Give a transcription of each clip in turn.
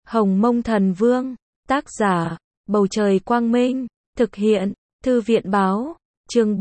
Hồng Mông Thần Vương, tác giả, Bầu Trời Quang Minh, thực hiện, Thư viện Báo, chương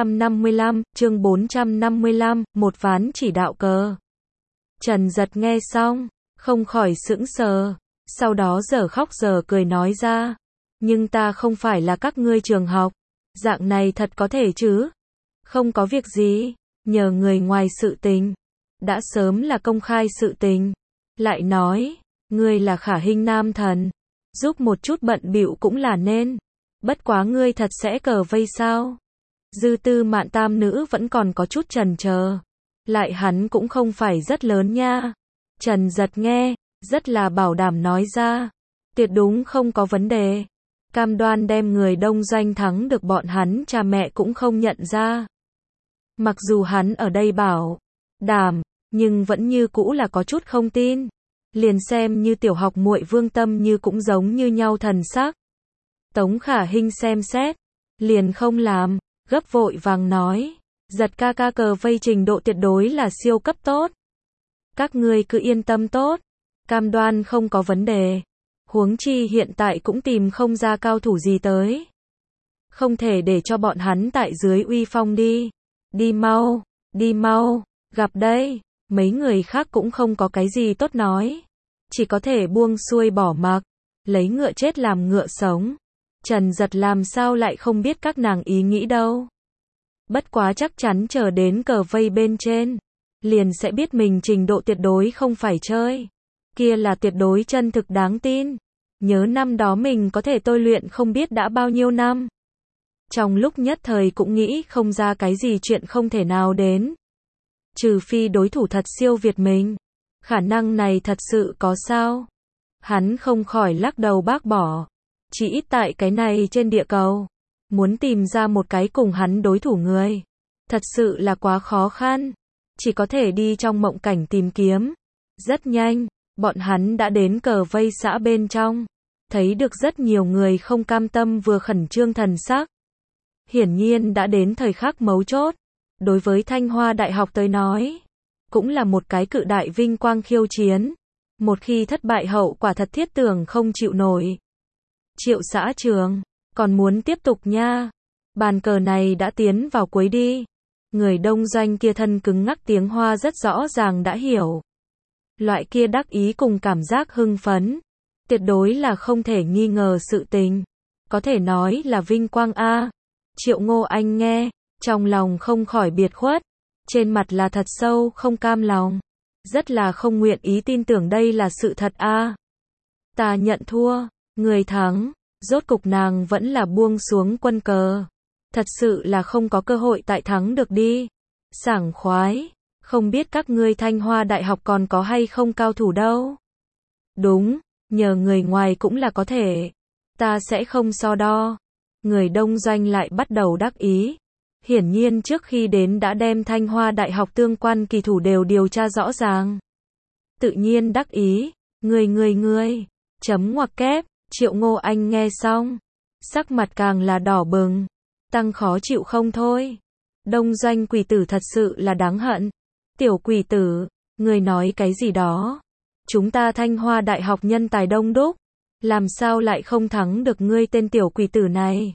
455, một ván chỉ đạo cờ. Trần Giật nghe xong, không khỏi sững sờ, sau đó giờ khóc giờ cười nói ra, nhưng ta không phải là các ngươi trường học, dạng này thật có thể chứ? Không có việc gì, nhờ người ngoài sự tình, đã sớm là công khai sự tình, lại nói, ngươi là Khả Hinh nam thần, giúp một chút bận bịu cũng là nên, bất quá ngươi thật sẽ cờ vây sao? Dư Tư Mạn tam nữ vẫn còn có chút chần chờ, lại hắn cũng không phải rất lớn nha. Trần Giật nghe, rất là bảo đảm nói ra, tuyệt đúng không có vấn đề, cam đoan đem người Đông Doanh thắng được bọn hắn cha mẹ cũng không nhận ra. Mặc dù hắn ở đây bảo đảm, nhưng vẫn như cũ là có chút không tin. Liền xem như tiểu học muội Vương Tâm Như cũng giống như nhau thần sắc. Tống Khả Hinh xem xét, liền không làm, gấp vội vàng nói, Giật ca ca cờ vây trình độ tuyệt đối là siêu cấp tốt. Các ngươi cứ yên tâm tốt, cam đoan không có vấn đề. Huống chi hiện tại cũng tìm không ra cao thủ gì tới. Không thể để cho bọn hắn tại dưới uy phong đi. Đi mau, gặp đây. Mấy người khác cũng không có cái gì tốt nói, chỉ có thể buông xuôi bỏ mặc, lấy ngựa chết làm ngựa sống. Trần Giật làm sao lại không biết các nàng ý nghĩ đâu. Bất quá chắc chắn chờ đến cờ vây bên trên, liền sẽ biết mình trình độ tuyệt đối không phải chơi. Kia là tuyệt đối chân thực đáng tin. Nhớ năm đó mình có thể tôi luyện không biết đã bao nhiêu năm. Trong lúc nhất thời cũng nghĩ không ra cái gì chuyện không thể nào đến. Trừ phi đối thủ thật siêu việt mình. Khả năng này thật sự có sao? Hắn không khỏi lắc đầu bác bỏ. Chỉ ít tại cái này trên địa cầu, muốn tìm ra một cái cùng hắn đối thủ người, thật sự là quá khó khăn. Chỉ có thể đi trong mộng cảnh tìm kiếm. Rất nhanh, bọn hắn đã đến cờ vây xã bên trong. Thấy được rất nhiều người không cam tâm vừa khẩn trương thần sắc. Hiển nhiên đã đến thời khắc mấu chốt. Đối với Thanh Hoa Đại học tới nói, cũng là một cái cự đại vinh quang khiêu chiến. Một khi thất bại hậu quả thật thiết tưởng không chịu nổi. Triệu xã trường, còn muốn tiếp tục nha. Bàn cờ này đã tiến vào cuối đi. Người Đông Doanh kia thân cứng ngắc tiếng Hoa rất rõ ràng đã hiểu. Loại kia đắc ý cùng cảm giác hưng phấn, tuyệt đối là không thể nghi ngờ sự tình. Có thể nói là vinh quang a. Triệu Ngô Anh nghe, trong lòng không khỏi biệt khuất, trên mặt là thật sâu không cam lòng, rất là không nguyện ý tin tưởng đây là sự thật a. Ta nhận thua, người thắng, rốt cục nàng vẫn là buông xuống quân cờ. Thật sự là không có cơ hội tại thắng được đi. Sảng khoái, không biết các ngươi Thanh Hoa Đại học còn có hay không cao thủ đâu. Đúng, nhờ người ngoài cũng là có thể. Ta sẽ không so đo. Người Đông Doanh lại bắt đầu đắc ý. Hiển nhiên trước khi đến đã đem Thanh Hoa Đại học tương quan kỳ thủ đều điều tra rõ ràng. Tự nhiên đắc ý, ngươi, chấm ngoặc kép. Triệu Ngô Anh nghe xong, sắc mặt càng là đỏ bừng, tăng khó chịu không thôi. Đông Doanh quỷ tử thật sự là đáng hận. Tiểu quỷ tử, ngươi nói cái gì đó? Chúng ta Thanh Hoa Đại học nhân tài đông đúc, làm sao lại không thắng được ngươi tên tiểu quỷ tử này?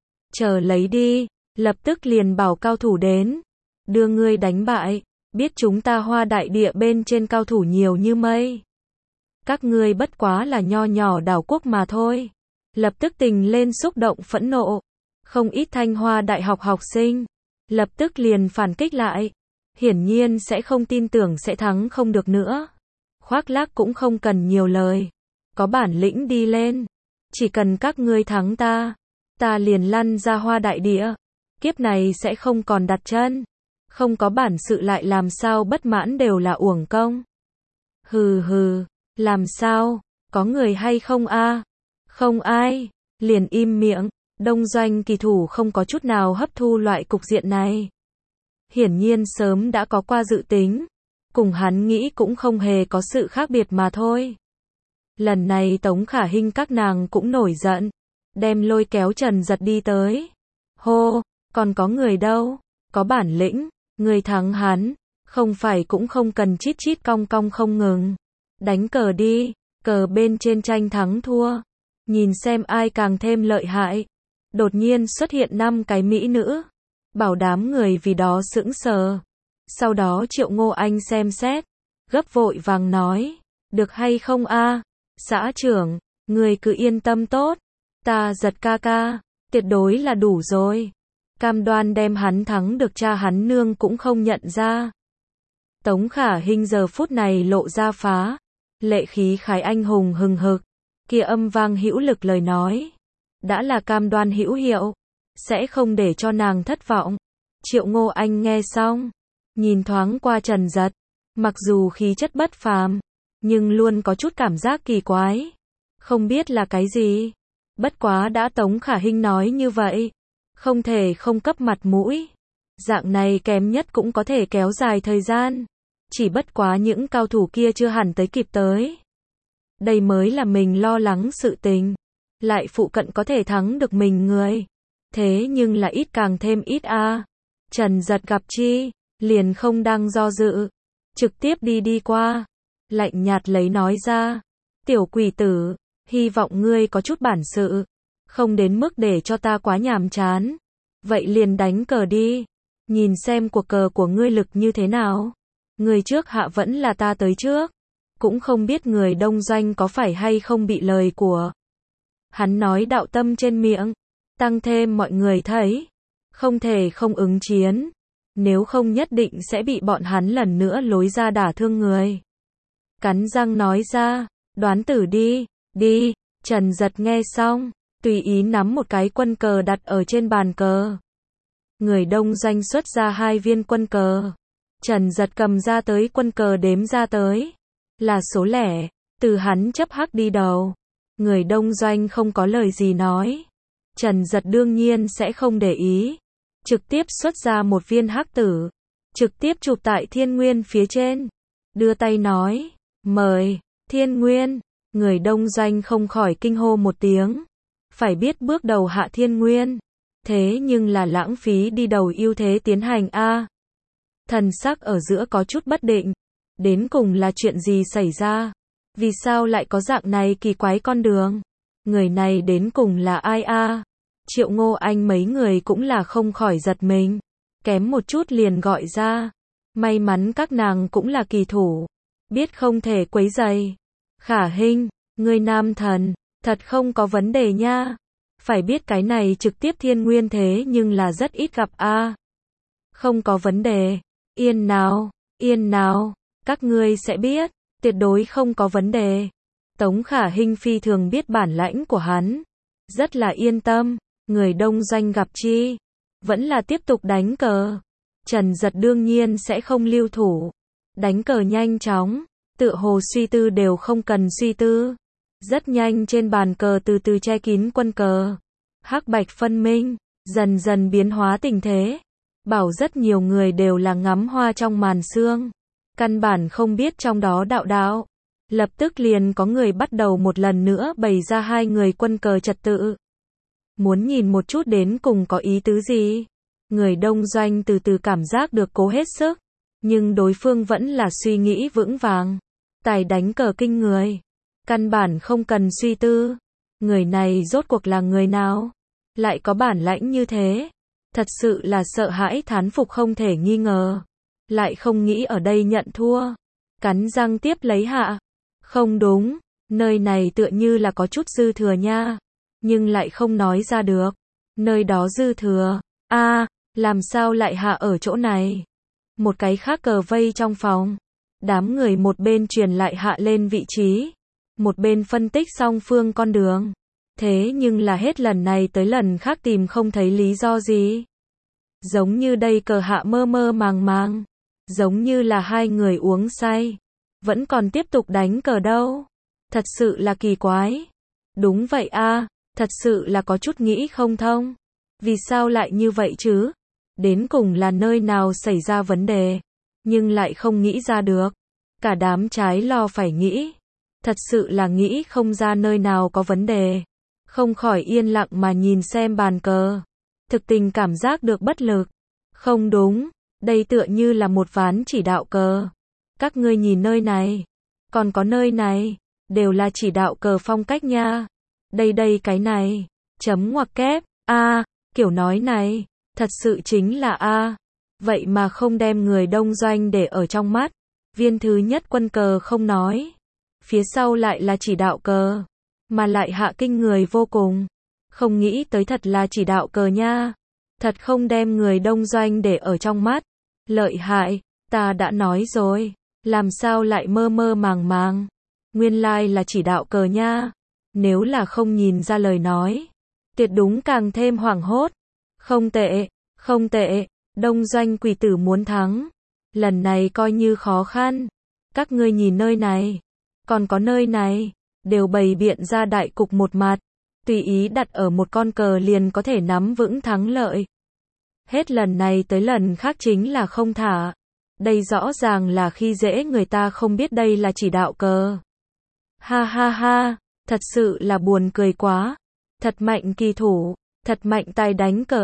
Chờ lấy đi, lập tức liền bảo cao thủ đến, đưa ngươi đánh bại, biết chúng ta Hoa Đại địa bên trên cao thủ nhiều như mây. Các ngươi bất quá là nho nhỏ đảo quốc mà thôi. Lập tức tình lên xúc động phẫn nộ. Không ít Thanh Hoa Đại học học sinh, lập tức liền phản kích lại. Hiển nhiên sẽ không tin tưởng sẽ thắng không được nữa. Khoác lác cũng không cần nhiều lời. Có bản lĩnh đi lên. Chỉ cần các ngươi thắng ta liền lăn ra Hoa Đại địa. Kiếp này sẽ không còn đặt chân. Không có bản sự lại làm sao bất mãn đều là uổng công. Hừ, làm sao, có người hay không a? Không ai, liền im miệng. Đông Doanh kỳ thủ không có chút nào hấp thu loại cục diện này. Hiển nhiên sớm đã có qua dự tính. Cùng hắn nghĩ cũng không hề có sự khác biệt mà thôi. Lần này Tống Khả Hinh các nàng cũng nổi giận. Đem lôi kéo Trần Giật đi tới. Hô, còn có người đâu? Có bản lĩnh, người thắng hắn. Không phải cũng không cần chít chít cong cong không ngừng. Đánh cờ đi, cờ bên trên tranh thắng thua, nhìn xem ai càng thêm lợi hại. Đột nhiên xuất hiện 5 cái mỹ nữ, bảo đám người vì đó sững sờ. Sau đó Triệu Ngô Anh xem xét, gấp vội vàng nói, được hay không a? Xã trưởng, người cứ yên tâm tốt, ta Giật ca ca, tuyệt đối là đủ rồi. Cam đoan đem hắn thắng được cha hắn nương cũng không nhận ra. Tống Khả Hinh giờ phút này lộ ra phá, lệ khí khái anh hùng hừng hực, kia âm vang hữu lực lời nói, đã là cam đoan hữu hiệu, sẽ không để cho nàng thất vọng. Triệu Ngô Anh nghe xong, nhìn thoáng qua Trần Giật, mặc dù khí chất bất phàm, nhưng luôn có chút cảm giác kỳ quái, không biết là cái gì. Bất quá đã Tống Khả Hinh nói như vậy, không thể không cấp mặt mũi. Dạng này kém nhất cũng có thể kéo dài thời gian, chỉ bất quá những cao thủ kia chưa hẳn tới kịp tới. Đây mới là mình lo lắng sự tình, lại phụ cận có thể thắng được mình người. Thế nhưng là ít càng thêm ít a. Trần Giật gặp chi, liền không đang do dự, trực tiếp đi qua, lạnh nhạt lấy nói ra, tiểu quỷ tử, hy vọng ngươi có chút bản sự, không đến mức để cho ta quá nhàm chán. Vậy liền đánh cờ đi, nhìn xem cuộc cờ của ngươi lực như thế nào. Người trước hạ vẫn là ta tới trước, cũng không biết người đông doanh có phải hay không bị lời của hắn nói đạo tâm trên miệng, tăng thêm mọi người thấy, không thể không ứng chiến, nếu không nhất định sẽ bị bọn hắn lần nữa lối ra đả thương người. Cắn răng nói ra, đoán tử đi, đi. Trần Giật nghe xong, tùy ý nắm một cái quân cờ đặt ở trên bàn cờ. Người đông doanh xuất ra 2 viên quân cờ. Trần Giật cầm ra tới quân cờ đếm ra tới, là số lẻ, từ hắn chấp hắc đi đầu. Người đông doanh không có lời gì nói. Trần Giật đương nhiên sẽ không để ý, trực tiếp xuất ra một viên hắc tử, trực tiếp chụp tại Thiên Nguyên phía trên, đưa tay nói, mời, Thiên Nguyên. Người đông doanh không khỏi kinh hô một tiếng, phải biết bước đầu hạ Thiên Nguyên, thế nhưng là lãng phí đi đầu ưu thế tiến hành a. Thần sắc ở giữa có chút bất định, đến cùng là chuyện gì xảy ra, vì sao lại có dạng này kỳ quái con đường, người này đến cùng là ai a? Triệu Ngô Anh mấy người cũng là không khỏi giật mình, kém một chút liền gọi ra, may mắn các nàng cũng là kỳ thủ, biết không thể quấy rầy. Khả Hinh, ngươi nam thần, thật không có vấn đề nha. Phải biết cái này trực tiếp Thiên Nguyên thế nhưng là rất ít gặp a. Không có vấn đề. Yên nào, các ngươi sẽ biết, tuyệt đối không có vấn đề. Tống Khả Hinh phi thường biết bản lãnh của hắn, rất là yên tâm. Người đông doanh gặp chi, vẫn là tiếp tục đánh cờ. Trần Giật đương nhiên sẽ không lưu thủ, đánh cờ nhanh chóng, tựa hồ suy tư đều không cần suy tư. Rất nhanh trên bàn cờ từ từ che kín quân cờ, hắc bạch phân minh, dần dần biến hóa tình thế. Bảo rất nhiều người đều là ngắm hoa trong màn sương, căn bản không biết trong đó đạo. Lập tức liền có người bắt đầu một lần nữa bày ra 2 người quân cờ trật tự. Muốn nhìn một chút đến cùng có ý tứ gì. Người đông doanh từ từ cảm giác được cố hết sức, nhưng đối phương vẫn là suy nghĩ vững vàng, tài đánh cờ kinh người, căn bản không cần suy tư. Người này rốt cuộc là người nào, lại có bản lãnh như thế, thật sự là sợ hãi thán phục không thể nghi ngờ. Lại không nghĩ ở đây nhận thua, cắn răng tiếp lấy hạ. Không đúng, nơi này tựa như là có chút dư thừa nha, nhưng lại không nói ra được. Nơi đó dư thừa, làm sao lại hạ ở chỗ này? Một cái khác cờ vây trong phòng, đám người một bên truyền lại hạ lên vị trí, một bên phân tích song phương con đường. Thế nhưng là hết lần này tới lần khác tìm không thấy lý do gì. Giống như đây cờ hạ mơ mơ màng, giống như là 2 người uống say, vẫn còn tiếp tục đánh cờ đâu. Thật sự là kỳ quái. Đúng vậy thật sự là có chút nghĩ không thông. Vì sao lại như vậy chứ? Đến cùng là nơi nào xảy ra vấn đề, nhưng lại không nghĩ ra được. Cả đám trái lo phải nghĩ. Thật sự là nghĩ không ra nơi nào có vấn đề. Không khỏi yên lặng mà nhìn xem bàn cờ. Thực tình cảm giác được bất lực. Không đúng, đây tựa như là một ván chỉ đạo cờ. Các ngươi nhìn nơi này, còn có nơi này, đều là chỉ đạo cờ phong cách nha. Đây đây cái này, chấm ngoặc kép, kiểu nói này, thật sự chính là vậy mà không đem người đông doanh để ở trong mắt. Viên thứ nhất quân cờ không nói, phía sau lại là chỉ đạo cờ, mà lại hạ kinh người vô cùng. Không nghĩ tới thật là chỉ đạo cờ nha, thật không đem người đông doanh để ở trong mắt. Lợi hại, ta đã nói rồi, làm sao lại mơ mơ màng màng. Nguyên lai là chỉ đạo cờ nha, nếu là không nhìn ra lời nói, tuyệt đúng càng thêm hoảng hốt. Không tệ, không tệ, đông doanh quỷ tử muốn thắng. Lần này coi như khó khăn. Các ngươi nhìn nơi này, còn có nơi này, đều bày biện ra đại cục một mặt. Tùy ý đặt ở một con cờ liền có thể nắm vững thắng lợi. Hết lần này tới lần khác chính là không thả. Đây rõ ràng là khi dễ người ta không biết đây là chỉ đạo cờ. Ha ha ha, thật sự là buồn cười quá. Thật mạnh kỳ thủ, thật mạnh tài đánh cờ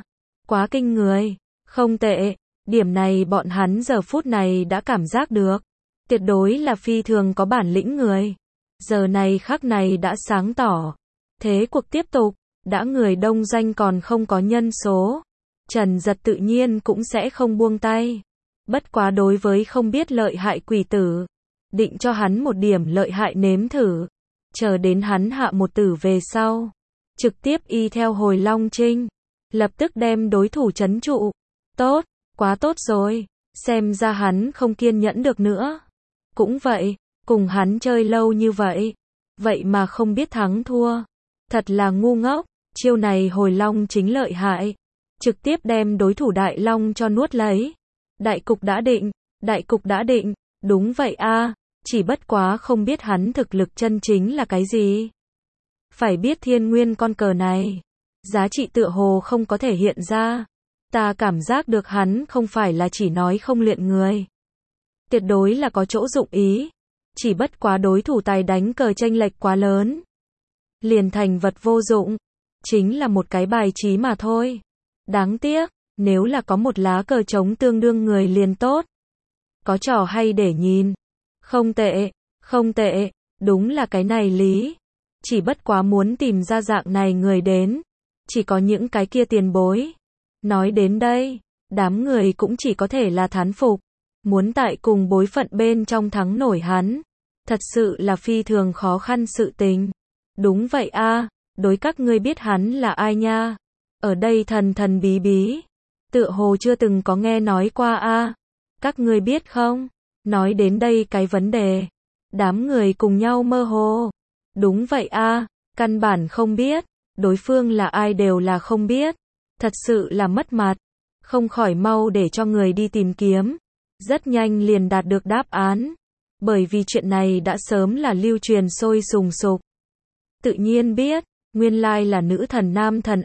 quá kinh người. Không tệ, điểm này bọn hắn giờ phút này đã cảm giác được. Tuyệt đối là phi thường có bản lĩnh người. Giờ này khắc này đã sáng tỏ. Thế cuộc tiếp tục, đã người đông doanh còn không có nhân số. Trần Giật tự nhiên cũng sẽ không buông tay. Bất quá đối với không biết lợi hại quỷ tử, định cho hắn một điểm lợi hại nếm thử. Chờ đến hắn hạ một tử về sau, trực tiếp y theo hồi Long Trinh, lập tức đem đối thủ trấn trụ. Tốt, quá tốt rồi, xem ra hắn không kiên nhẫn được nữa. Cũng vậy, cùng hắn chơi lâu như vậy, vậy mà không biết thắng thua. Thật là ngu ngốc, chiêu này hồi Long chính lợi hại. Trực tiếp đem đối thủ Đại Long cho nuốt lấy. Đại cục đã định, đại cục đã định, đúng vậy chỉ bất quá không biết hắn thực lực chân chính là cái gì. Phải biết thiên nguyên con cờ này, giá trị tựa hồ không có thể hiện ra. Ta cảm giác được hắn không phải là chỉ nói không luyện người. Tuyệt đối là có chỗ dụng ý. Chỉ bất quá đối thủ tài đánh cờ chênh lệch quá lớn. Liền thành vật vô dụng. Chính là một cái bài trí mà thôi. Đáng tiếc, nếu là có một lá cờ trống tương đương người liền tốt. Có trò hay để nhìn. Không tệ, không tệ, đúng là cái này lý. Chỉ bất quá muốn tìm ra dạng này người đến. Chỉ có những cái kia tiền bối. Nói đến đây, đám người cũng chỉ có thể là thán phục. Muốn tại cùng bối phận bên trong thắng nổi hắn. Thật sự là phi thường khó khăn sự tình. Đúng vậy đối các ngươi biết hắn là ai nha. Ở đây thần thần bí bí. Tựa hồ chưa từng có nghe nói qua Các ngươi biết không? Nói đến đây cái vấn đề. Đám người cùng nhau mơ hồ. Đúng vậy căn bản không biết. Đối phương là ai đều là không biết. Thật sự là mất mặt. Không khỏi mau để cho người đi tìm kiếm. Rất nhanh liền đạt được đáp án. Bởi vì chuyện này đã sớm là lưu truyền sôi sùng sục. Tự nhiên biết, nguyên lai là nữ thần nam thần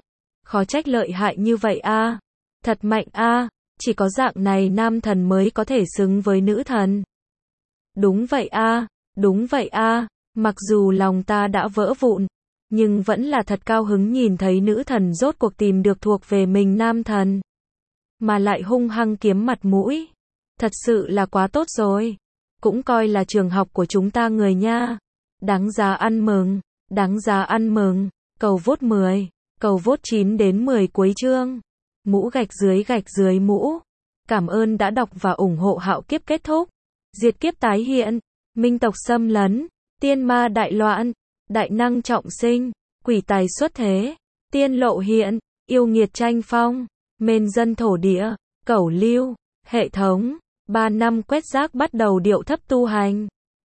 khó trách lợi hại như vậy thật mạnh chỉ có dạng này nam thần mới có thể xứng với nữ thần. Đúng vậy đúng vậy mặc dù lòng ta đã vỡ vụn, nhưng vẫn là thật cao hứng nhìn thấy nữ thần rốt cuộc tìm được thuộc về mình nam thần. Mà lại hung hăng kiếm mặt mũi. Thật sự là quá tốt rồi. Cũng coi là trường học của chúng ta người nha. Đáng giá ăn mừng, đáng giá ăn mừng. Cầu vote 10, cầu vote 9 đến 10 cuối chương. Mũ gạch dưới mũ. Cảm ơn đã đọc và ủng hộ Hạo Kiếp kết thúc. Diệt kiếp tái hiện, minh tộc xâm lấn, tiên ma đại loạn, đại năng trọng sinh, quỷ tài xuất thế, tiên lộ hiện, yêu nghiệt tranh phong, mên dân thổ địa, cẩu lưu, hệ thống. 3 năm quét rác bắt đầu điệu thấp tu hành.